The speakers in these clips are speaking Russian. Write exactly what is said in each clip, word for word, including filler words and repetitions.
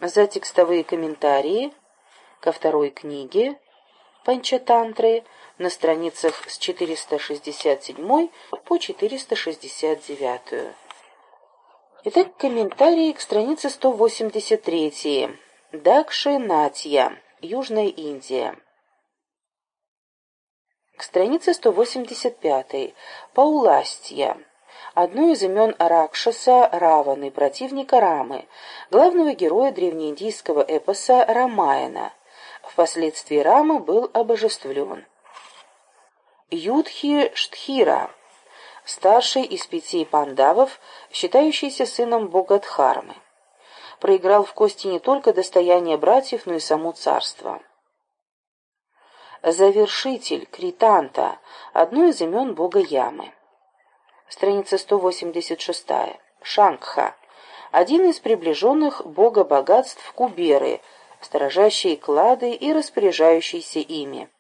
за текстовые комментарии ко второй книге Панчатантры на страницах с четыреста шестьдесят седьмой по четыреста шестьдесят девять. Итак, комментарии к странице сто восемьдесят три. Дакшинатья, Южная Индия. К странице сто восемьдесят пять. Пауластья. Одно из имен Ракшаса Раваны, противника Рамы, главного героя древнеиндийского эпоса Рамаяна. Впоследствии Рама был обожествлен. Юдхиштхира, старший из пяти пандавов, считающийся сыном бога Дхармы. Проиграл в кости не только достояние братьев, но и само царство. Завершитель Кританта, одно из имен бога Ямы. Страница сто восемьдесят шесть. Шангха, один из приближенных бога богатств Куберы, сторожащий клады и распоряжающийся ими.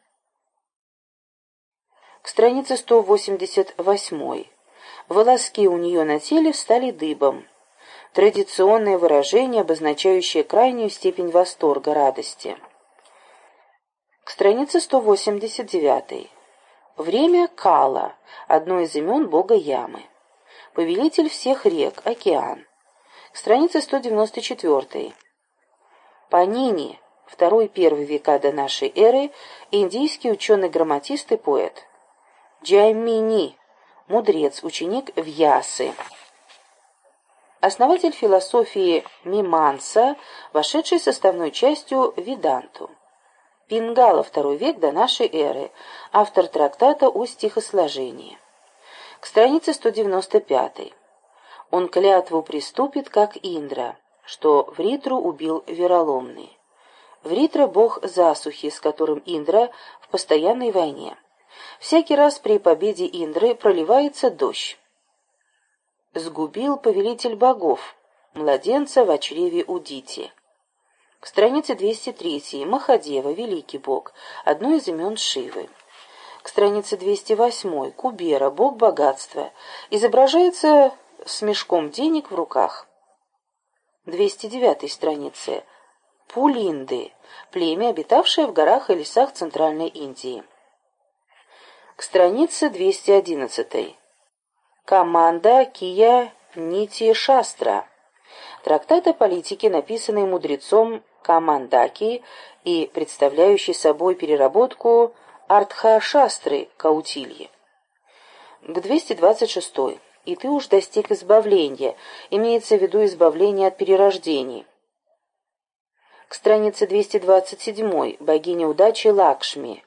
К странице сто восемьдесят восемь. Волоски у нее на теле стали дыбом. Традиционное выражение, обозначающее крайнюю степень восторга, радости. К странице сто восемьдесят девять. Время Кала, одно из имен бога Ямы. Повелитель всех рек, океан. К странице сто девяносто четыре. Панини, второй-первый века до нашей эры, индийский ученый-грамматист и поэт. Джаймини, мудрец, ученик Вьясы. Основатель философии Миманса, вошедший составной частью Веданту. Пингала, второй век до нашей эры, автор трактата о стихосложении. К странице сто девяносто пять. Он клятву приступит, как Индра, что Вритру убил вероломный. Вритра — бог засухи, с которым Индра в постоянной войне. Всякий раз при победе Индры проливается дождь. Сгубил повелитель богов, младенца в чреве Удити. К странице двести три. Махадева, великий бог, одно из имен Шивы. К странице двести восемь. Кубера, бог богатства, изображается с мешком денег в руках. двести девятой странице. Пулинды, племя, обитавшее в горах и лесах Центральной Индии. К странице двести одиннадцатой. Команда Кия Нити Шастра. Трактат о политике, написанный мудрецом Камандаки и представляющий собой переработку Артха-шастры Каутильи. К двести двадцать шестой. И ты уж достиг избавления, имеется в виду избавление от перерождений. К странице двести двадцать седьмой. Богиня удачи Лакшми.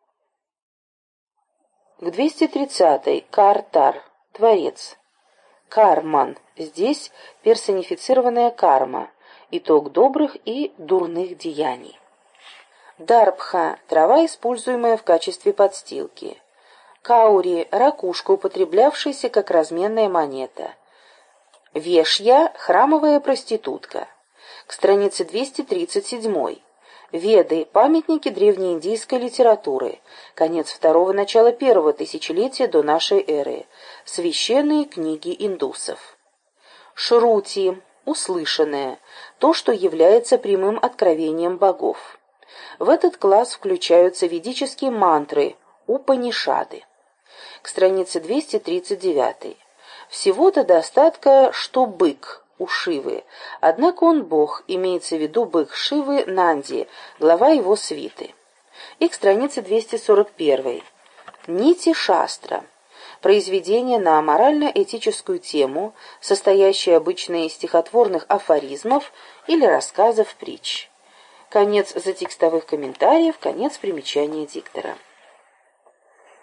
К двести тридцатой. Картар, творец. Карман, здесь персонифицированная карма, итог добрых и дурных деяний. Дарбха, трава, используемая в качестве подстилки. Каури, ракушка, употреблявшаяся как разменная монета. Вешья, храмовая проститутка. К странице двести тридцать семь. Веды, памятники древнеиндийской литературы, конец второго, начало первого тысячелетия до нашей эры, священные книги индусов. Шрути, услышанное, то, что является прямым откровением богов. В этот класс включаются ведические мантры, Упанишады. К странице двести тридцать девять. Всего-то достатка, что бык у Шивы, однако он бог, имеется в виду бык Шивы Нанди, глава его свиты. И к странице двести сорок один. Нити Шастра. Произведение на морально-этическую тему, состоящее обычно из стихотворных афоризмов или рассказов притч. Конец затекстовых комментариев, конец примечания диктора.